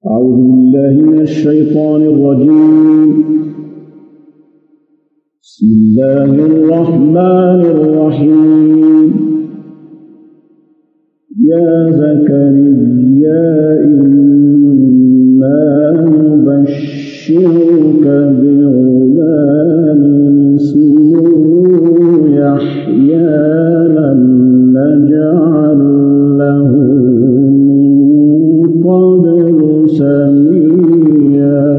أعوذ بالله من الشيطان الرجيم. بسم الله الرحمن الرحيم. يا زكريا إنا نبشرك بغلام اسمه يحيى لم نجعل له من قبل سميا.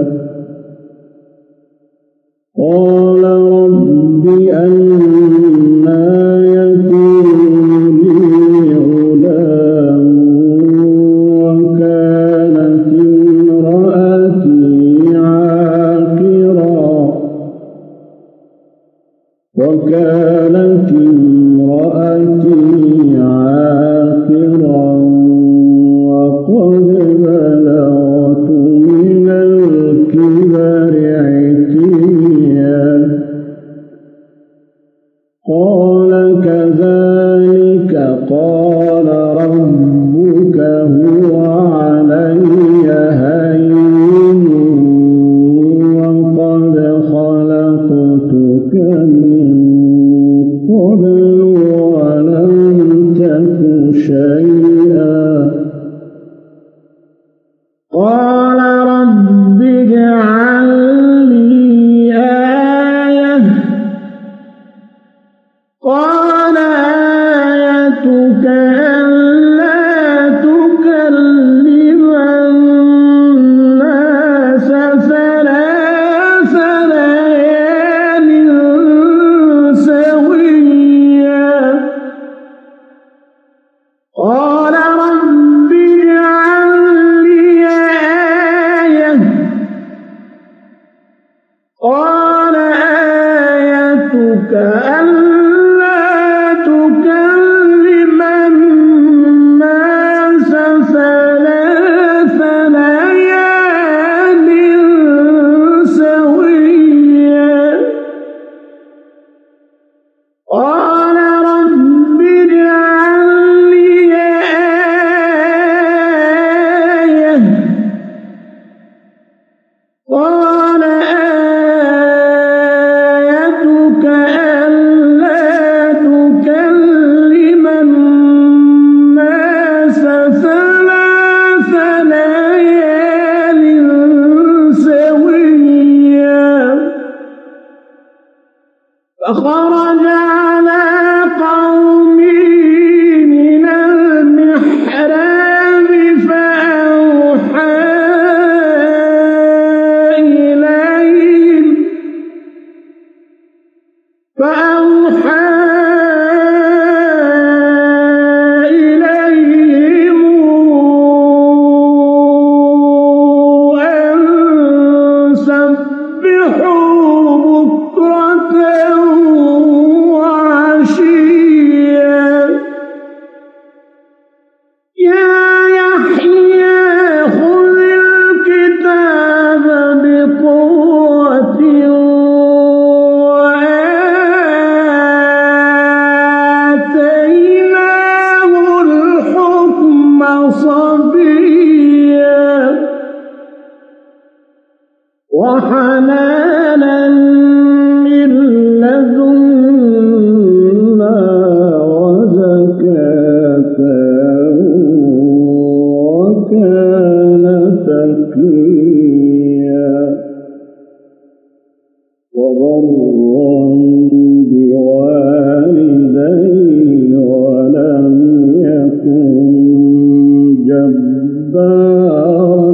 قال رب أنى يكون لي غلام وكانت امرأتي عاقرا وقد بلغت من الكبر عتيا. قال كذلك قال ربك هو علي هين وقد خلقتك من قبل ولم تك شيئا. قال رب اجعل لي آية. قال آيتك ألا تكلم الناس 3 ليال سويا. قال رب اجعل لي آية. قال آيتك ألا تكلم الناس 3 ليال سويا. قال رب اجعل لي آية. قال آيتك ألا تكلم الناس 3 ليال سويا. فخرج على قومه من المحراب فأوحى إليهم أن سبحوا بكرة وعشيا. يا يحيى خذ الكتاب بقوة وآتيناه الحكم صبيا وحنانا من لدنا وزكاة وكان تقيا وبرا بوالديه ولم يكن جبارا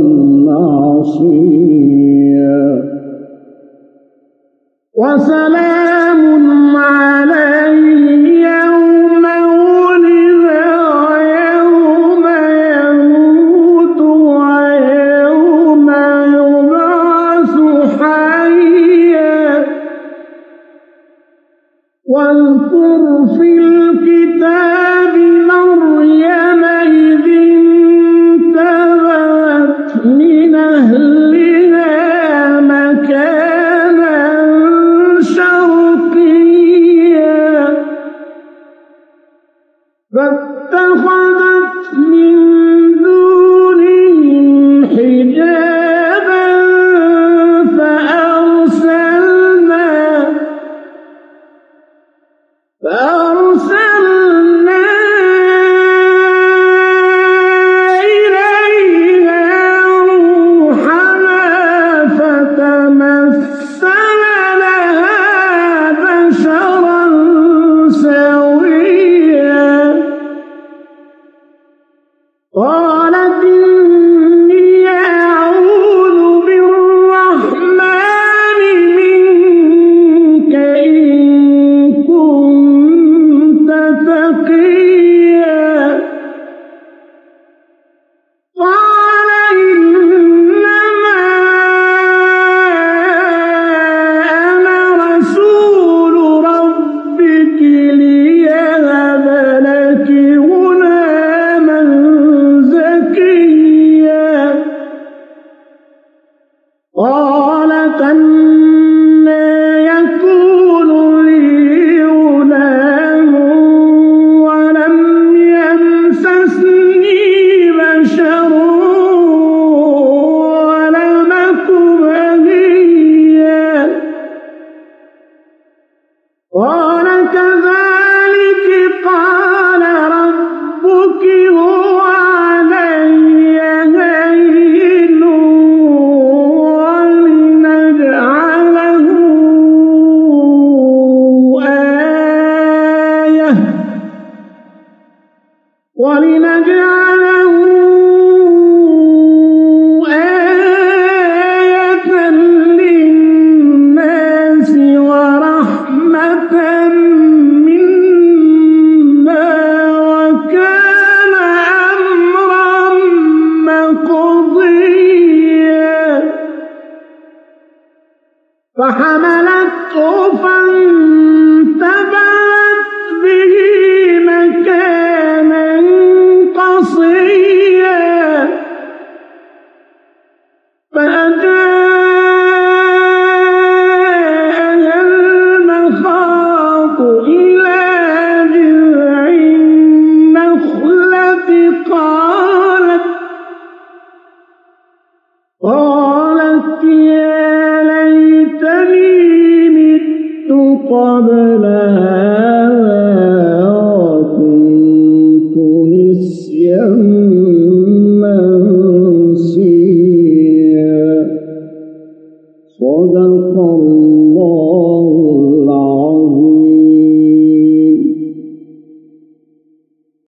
عصيا. وسلام عليه يوم ولد ويوم يموت ويوم يبعث حيا. واذكر في الكتاب مريم إذ انتبذت من أهلها مكانا شرقيا. حجابا فأرسلنا إليها روحنا فتمثل لها بشرا سويا قالت إني أعوذ بالرحمن منك إن كنت تقيا قال إنما أنا رسول ربك ليهب لك غلاما زكيا قالت أنى يكون لي غلام ولم يمسسني بشر ولم أك بغيا قال كذلك قال ربك هو علي هين ولنجعله آية للناس ورحمة منا وكان أمرا مقضيا فحملته فانتبذت به مكانا قصيا فأجاءها المخاض إلى جذع النخلة قالت يا ليتني مت قبل